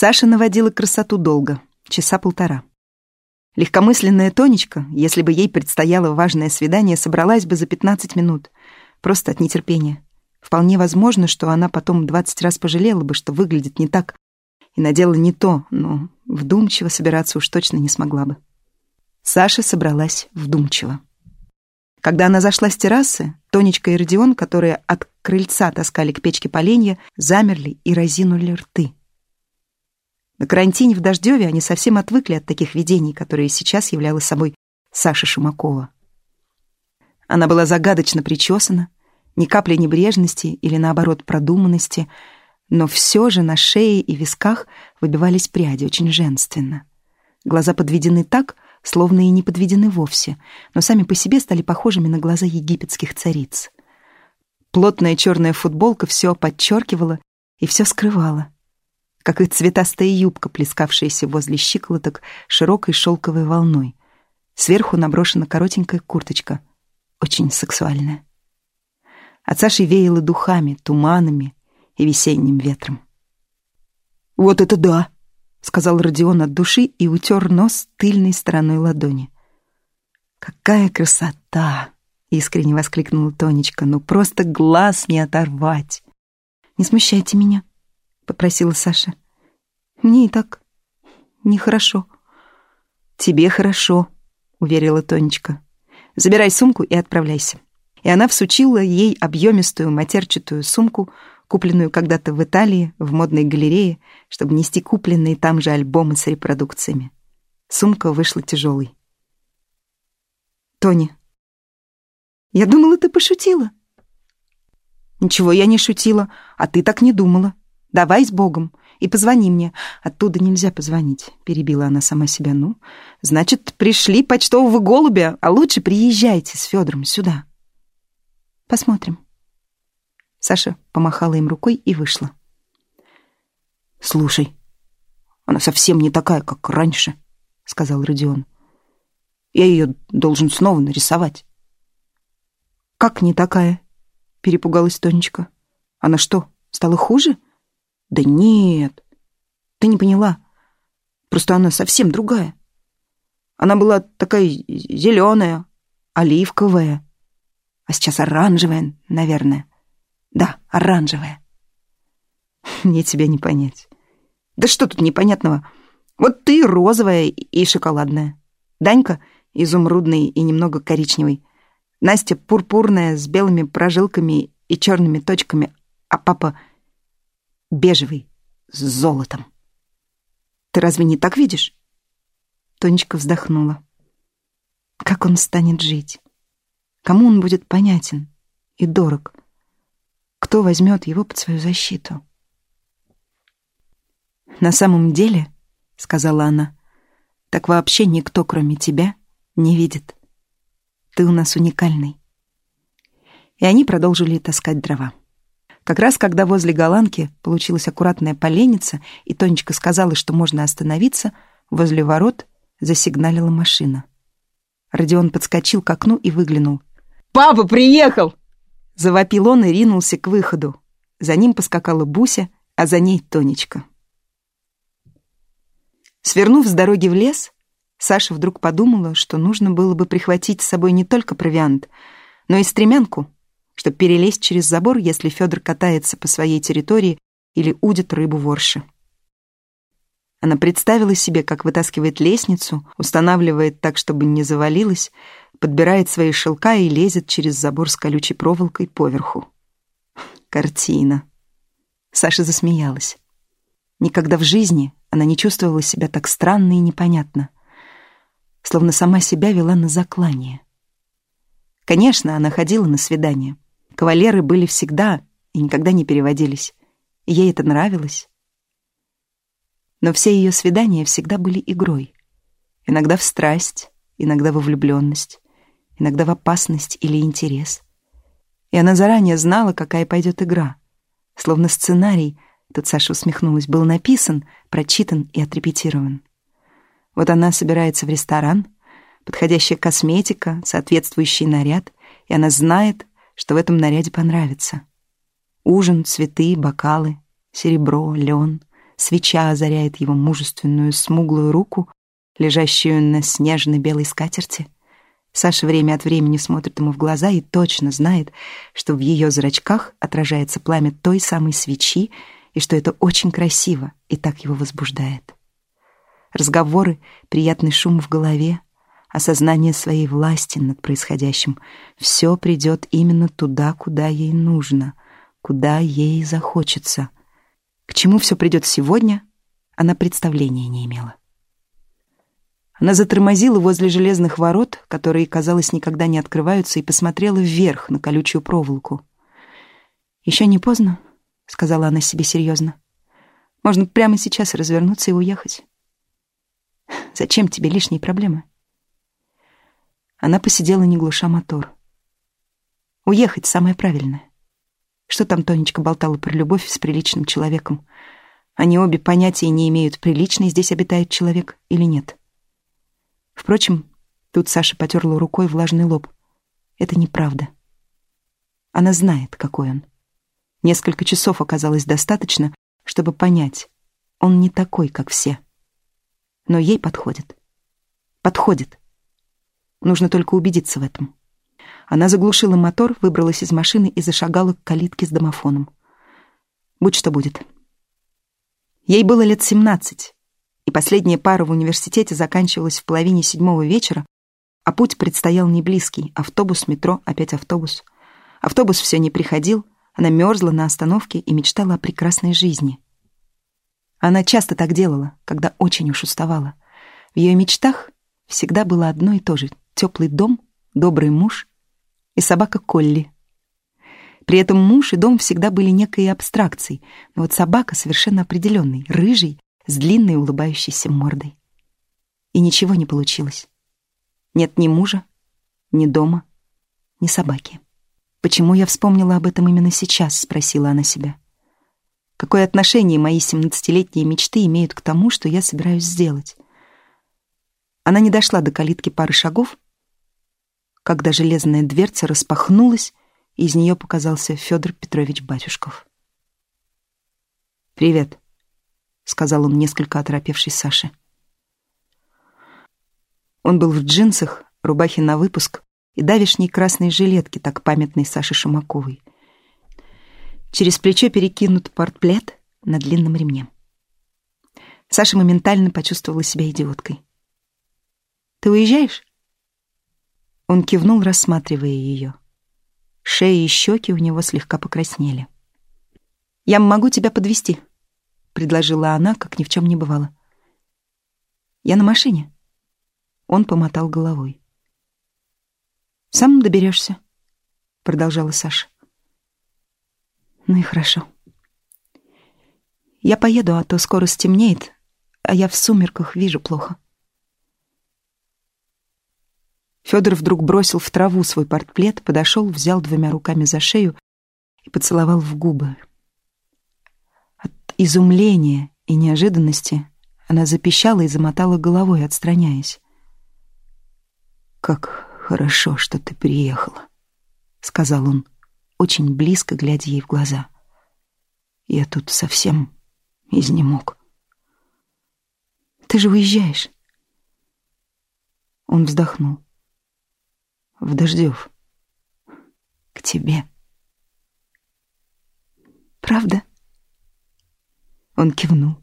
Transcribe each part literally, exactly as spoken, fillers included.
Саша наводила красоту долго, часа полтора. Легкомысленная Тонечка, если бы ей предстояло важное свидание, собралась бы за пятнадцать минут, просто от нетерпения. Вполне возможно, что она потом двадцать раз пожалела бы, что выглядит не так, и надела не то, но вдумчиво собираться уж точно не смогла бы. Саша собралась вдумчиво. Когда она зашла с террасы, Тонечка и Родион, которые от крыльца таскали к печке поленья, замерли и разинули рты. На карантине в Дождеве они совсем отвыкли от таких видений, которые сейчас являла собой Саша Шумакова. Она была загадочно причесана, ни капли небрежности или, наоборот, продуманности, но все же на шее и висках выбивались пряди очень женственно. Глаза подведены так, словно и не подведены вовсе, но сами по себе стали похожими на глаза египетских цариц. Плотная черная футболка все подчеркивала и все скрывала, как и цветастая юбка, плескавшаяся возле щиколоток широкой шелковой волной. Сверху наброшена коротенькая курточка, очень сексуальная. От Саши веяло духами, туманами и весенним ветром. «Вот это да!» — сказал Родион от души и утер нос тыльной стороной ладони. «Какая красота!» — искренне воскликнула Тонечка. «Ну просто глаз не оторвать!» «Не смущайте меня», — попросила Саша. «Мне и так нехорошо». «Тебе хорошо», — уверила Тонечка. «Забирай сумку и отправляйся». И она всучила ей объемистую матерчатую сумку, купленную когда-то в Италии, в модной галерее, чтобы нести купленные там же альбомы с репродукциями. Сумка вышла тяжелой. «Тони, я думала, ты пошутила». «Ничего я не шутила, а ты так не думала. Давай с Богом и позвони мне». «Оттуда нельзя позвонить», — перебила она сама себя. «Ну, значит, пришли почтового голубя, а лучше приезжайте с Федором сюда». «Посмотрим». Саша помахала им рукой и вышла. «Слушай, она совсем не такая, как раньше», — сказал Родион. «Я ее должен снова нарисовать». «Как не такая?» — перепугалась Тонечка. «Она что, стала хуже?» «Да нет, ты не поняла. Просто она совсем другая. Она была такая зеленая, оливковая, а сейчас оранжевая, наверное. Да, оранжевая». «Мне тебя не понять». «Да что тут непонятного? Вот ты розовая и шоколадная. Данька изумрудный и немного коричневый. Настя пурпурная с белыми прожилками и черными точками, а папа бежевый с золотом. Ты разве не так видишь?» Тонечка вздохнула. Как он станет жить? Кому он будет понятен и дорог? Кто возьмет его под свою защиту? «На самом деле, — сказала она, — так вообще никто, кроме тебя, не видит. Ты у нас уникальный». И они продолжили таскать дрова. Как раз когда возле голландки получилась аккуратная поленница, и Тонечка сказала, что можно остановиться, возле ворот засигналила машина. Родион подскочил к окну и выглянул. «Папа приехал!» Завопил он и ринулся к выходу. За ним поскакала Буся, а за ней Тонечка. Свернув с дороги в лес, Саша вдруг подумала, что нужно было бы прихватить с собой не только провиант, но и стремянку, чтобы перелезть через забор, если Федор катается по своей территории или удит рыбу в орше. Она представила себе, как вытаскивает лестницу, устанавливает так, чтобы не завалилась, подбирает свои шелка и лезет через забор с колючей проволокой поверху. Картина. Саша засмеялась. Никогда в жизни она не чувствовала себя так странно и непонятно, словно сама себя вела на заклание. Конечно, она ходила на свидания. Кавалеры были всегда и никогда не переводились. И ей это нравилось. Но все ее свидания всегда были игрой. Иногда в страсть, иногда во влюбленность, иногда в опасность или интерес. И она заранее знала, какая пойдет игра. Словно сценарий, тут Саша усмехнулась, был написан, прочитан и отрепетирован. Вот она собирается в ресторан, подходящая косметика, соответствующий наряд, и она знает, что в этом наряде понравится. Ужин, цветы, бокалы, серебро, лен, Свеча озаряет его мужественную смуглую руку, лежащую на снежной белой скатерти. Саша время от времени смотрит ему в глаза и точно знает, что в ее зрачках отражается пламя той самой свечи, и что это очень красиво и так его возбуждает. Разговоры, приятный шум в голове, осознание своей власти над происходящим — все придет именно туда, куда ей нужно, куда ей захочется. К чему все придет сегодня, она представления не имела. Она затормозила возле железных ворот, которые, казалось, никогда не открываются, и посмотрела вверх на колючую проволоку. «Еще не поздно», — сказала она себе серьезно. «Можно прямо сейчас развернуться и уехать. Зачем тебе лишние проблемы?» Она посидела, не глуша мотор. Уехать — самое правильное. Что там Тонечка болтала про любовь с приличным человеком? Они обе понятия не имеют, приличный здесь обитает человек или нет. Впрочем, тут Саша потерла рукой влажный лоб. Это неправда. Она знает, какой он. Несколько часов оказалось достаточно, чтобы понять, он не такой, как все. Но ей подходит. Подходит. Нужно только убедиться в этом. Она заглушила мотор, выбралась из машины и зашагала к калитке с домофоном. Будь что будет. Ей было лет семнадцать, и последняя пара в университете заканчивалась в половине седьмого вечера, а путь предстоял не близкий. Автобус, метро, опять автобус. Автобус все не приходил, она мерзла на остановке и мечтала о прекрасной жизни. Она часто так делала, когда очень уж уставала. В ее мечтах всегда было одно и то же — теплый дом, добрый муж и собака Колли. При этом муж и дом всегда были некой абстракцией, но вот собака совершенно определенной, рыжей, с длинной улыбающейся мордой. И ничего не получилось. Нет ни мужа, ни дома, ни собаки. «Почему я вспомнила об этом именно сейчас?» — спросила она себя. «Какое отношение мои семнадцатилетние мечты имеют к тому, что я собираюсь сделать?» Она не дошла до калитки пары шагов, когда железная дверца распахнулась, и из нее показался Федор Петрович Батюшков. «Привет», — сказал он несколько оторопевшей Саше. Он был в джинсах, рубахе на выпуск и давешней красной жилетке, так памятной Саше Шумаковой. Через плечо перекинут портплет на длинном ремне. Саша моментально почувствовала себя идиоткой. «Ты уезжаешь?» Он кивнул, рассматривая ее. Шея и щеки у него слегка покраснели. «Я могу тебя подвезти», — предложила она, как ни в чем не бывало. «Я на машине». Он помотал головой. «Сам доберешься», — продолжала Саша. «Ну и хорошо. Я поеду, а то скоро стемнеет, а я в сумерках вижу плохо». Федор вдруг бросил в траву свой портплет, подошел, взял двумя руками за шею и поцеловал в губы. От изумления и неожиданности она запищала и замотала головой, отстраняясь. «Как хорошо, что ты приехала», — сказал он, очень близко глядя ей в глаза. «Я тут совсем изнемог». «Ты же уезжаешь». Он вздохнул. «В Дождев. К тебе». «Правда?» Он кивнул.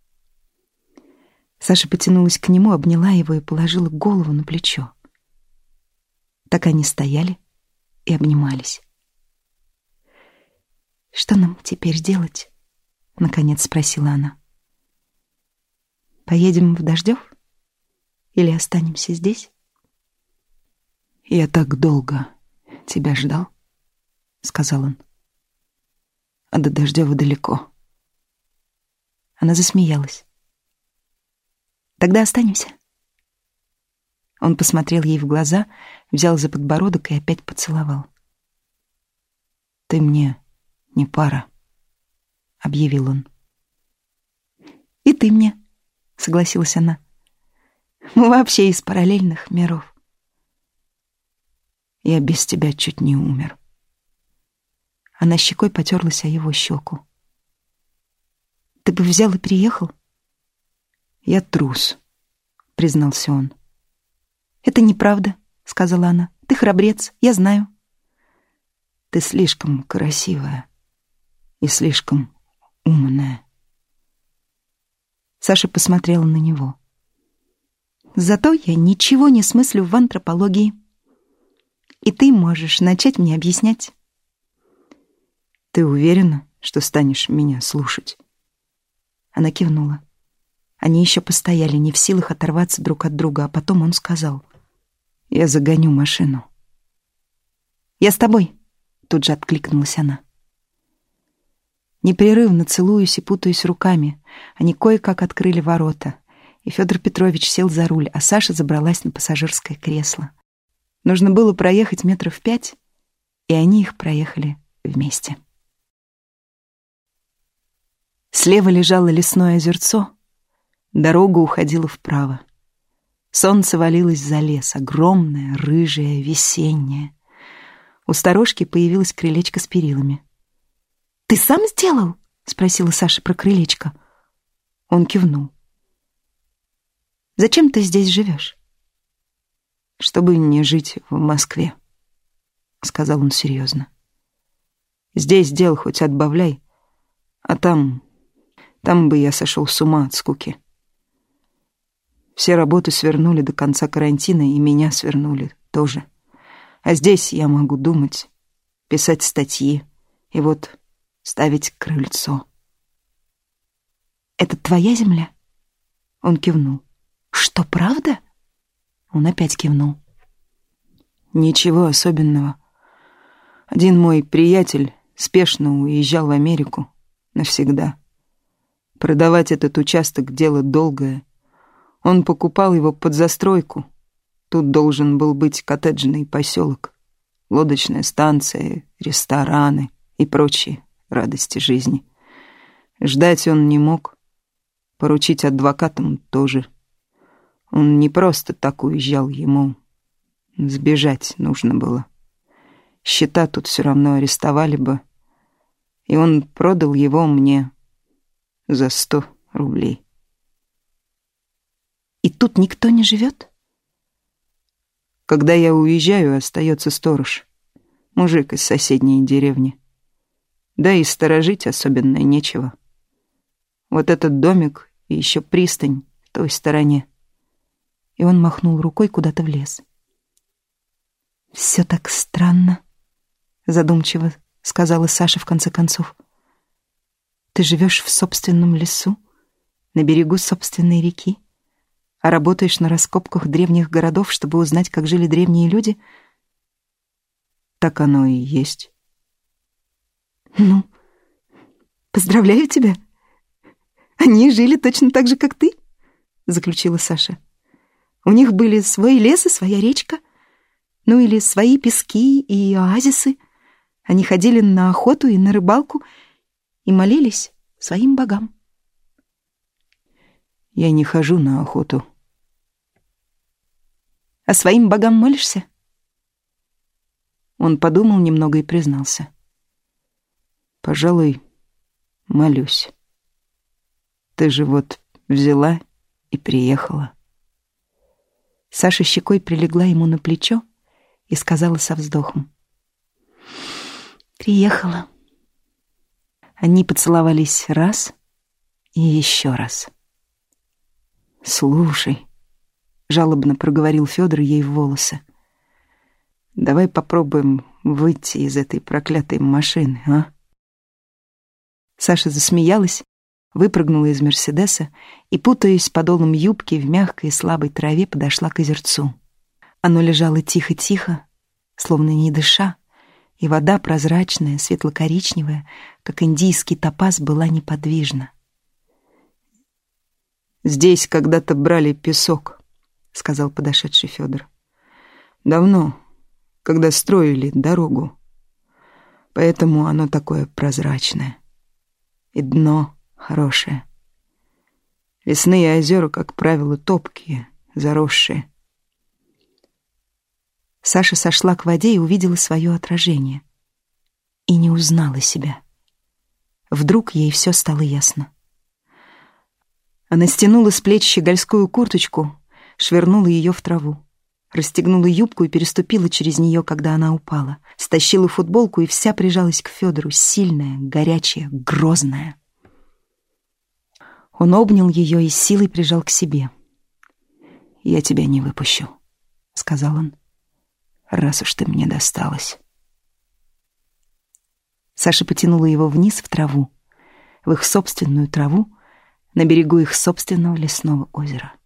Саша потянулась к нему, обняла его и положила голову на плечо. Так они стояли и обнимались. «Что нам теперь делать?» — наконец спросила она. «Поедем в Дождев? Или останемся здесь?» «Я так долго тебя ждал», — сказал он. «А до Дождева далеко». Она засмеялась. «Тогда останемся». Он посмотрел ей в глаза, взял за подбородок и опять поцеловал. «Ты мне не пара», — объявил он. «И ты мне», — согласилась она. «Мы вообще из параллельных миров». «Я без тебя чуть не умер». Она щекой потерлась о его щеку. Ты бы взял и приехал? Я трус, признался он. Это неправда, сказала она. Ты храбрец, я знаю. Ты слишком красивая и слишком умная. Саша посмотрела на него. Зато я ничего не смыслю в антропологии. И ты можешь начать мне объяснять. Ты уверена, что станешь меня слушать? Она кивнула. Они еще постояли, не в силах оторваться друг от друга, а потом он сказал: я загоню машину. Я с тобой, тут же откликнулась она. Непрерывно целуясь и путаясь руками, они кое-как открыли ворота, и Федор Петрович сел за руль, а Саша забралась на пассажирское кресло. Нужно было проехать метров пять, и они их проехали вместе. Слева лежало лесное озерцо, дорога уходила вправо. Солнце валилось за лес, огромное, рыжее, весеннее. У сторожки появилось крылечко с перилами. «Ты сам сделал?» — спросила Саша про крылечко. Он кивнул. «Зачем ты здесь живешь?» «Чтобы не жить в Москве», — сказал он серьезно. «Здесь дел хоть отбавляй, а там... там бы я сошел с ума от скуки. Все работы свернули до конца карантина, и меня свернули тоже. А здесь я могу думать, писать статьи и вот ставить крыльцо». «Это твоя земля?» Он кивнул. «Что, правда?» Он опять кивнул. «Ничего особенного. Один мой приятель спешно уезжал в Америку навсегда. Продавать этот участок — дело долгое. Он покупал его под застройку. Тут должен был быть коттеджный поселок, лодочная станция, рестораны и прочие радости жизни. Ждать он не мог, поручить адвокатам тоже. Он не просто так уезжал, ему сбежать нужно было. Счета тут все равно арестовали бы, и он продал его мне за сто рублей. И тут никто не живет? Когда я уезжаю, остается сторож, мужик из соседней деревни. Да и сторожить особенно нечего. Вот этот домик и еще пристань в той стороне. И он махнул рукой куда-то в лес. «Все так странно», — задумчиво сказала Саша в конце концов. «Ты живешь в собственном лесу, на берегу собственной реки, а работаешь на раскопках древних городов, чтобы узнать, как жили древние люди?» «Так оно и есть». «Ну, поздравляю тебя. Они жили точно так же, как ты», — заключила Саша. «У них были свой лес и своя речка, ну или свои пески и оазисы. Они ходили на охоту и на рыбалку и молились своим богам». «Я не хожу на охоту». «А своим богам молишься?» Он подумал немного и признался. «Пожалуй, молюсь. Ты же вот взяла и приехала». Саша щекой прилегла ему на плечо и сказала со вздохом: «Приехала». Они поцеловались раз и еще раз. «Слушай», — жалобно проговорил Федор ей в волосы, «давай попробуем выйти из этой проклятой машины, а?» Саша засмеялась, выпрыгнула из «Мерседеса» и, путаясь подолом юбки в мягкой и слабой траве, подошла к озерцу. Оно лежало тихо-тихо, словно не дыша, и вода прозрачная, светло-коричневая, как индийский топаз, была неподвижна. «Здесь когда-то брали песок», — сказал подошедший Федор. «Давно, когда строили дорогу. Поэтому оно такое прозрачное. И дно хорошее. Лесные озера, как правило, топкие, заросшие». Саша сошла к воде и увидела свое отражение. И не узнала себя. Вдруг ей все стало ясно. Она стянула с плеч щегольскую курточку, швырнула ее в траву. Расстегнула юбку и переступила через нее, когда она упала. Стащила футболку и вся прижалась к Федору, сильная, горячая, грозная. Он обнял ее и силой прижал к себе. «Я тебя не выпущу», — сказал он, — «раз уж ты мне досталась». Саша потянула его вниз в траву, в их собственную траву, на берегу их собственного лесного озера.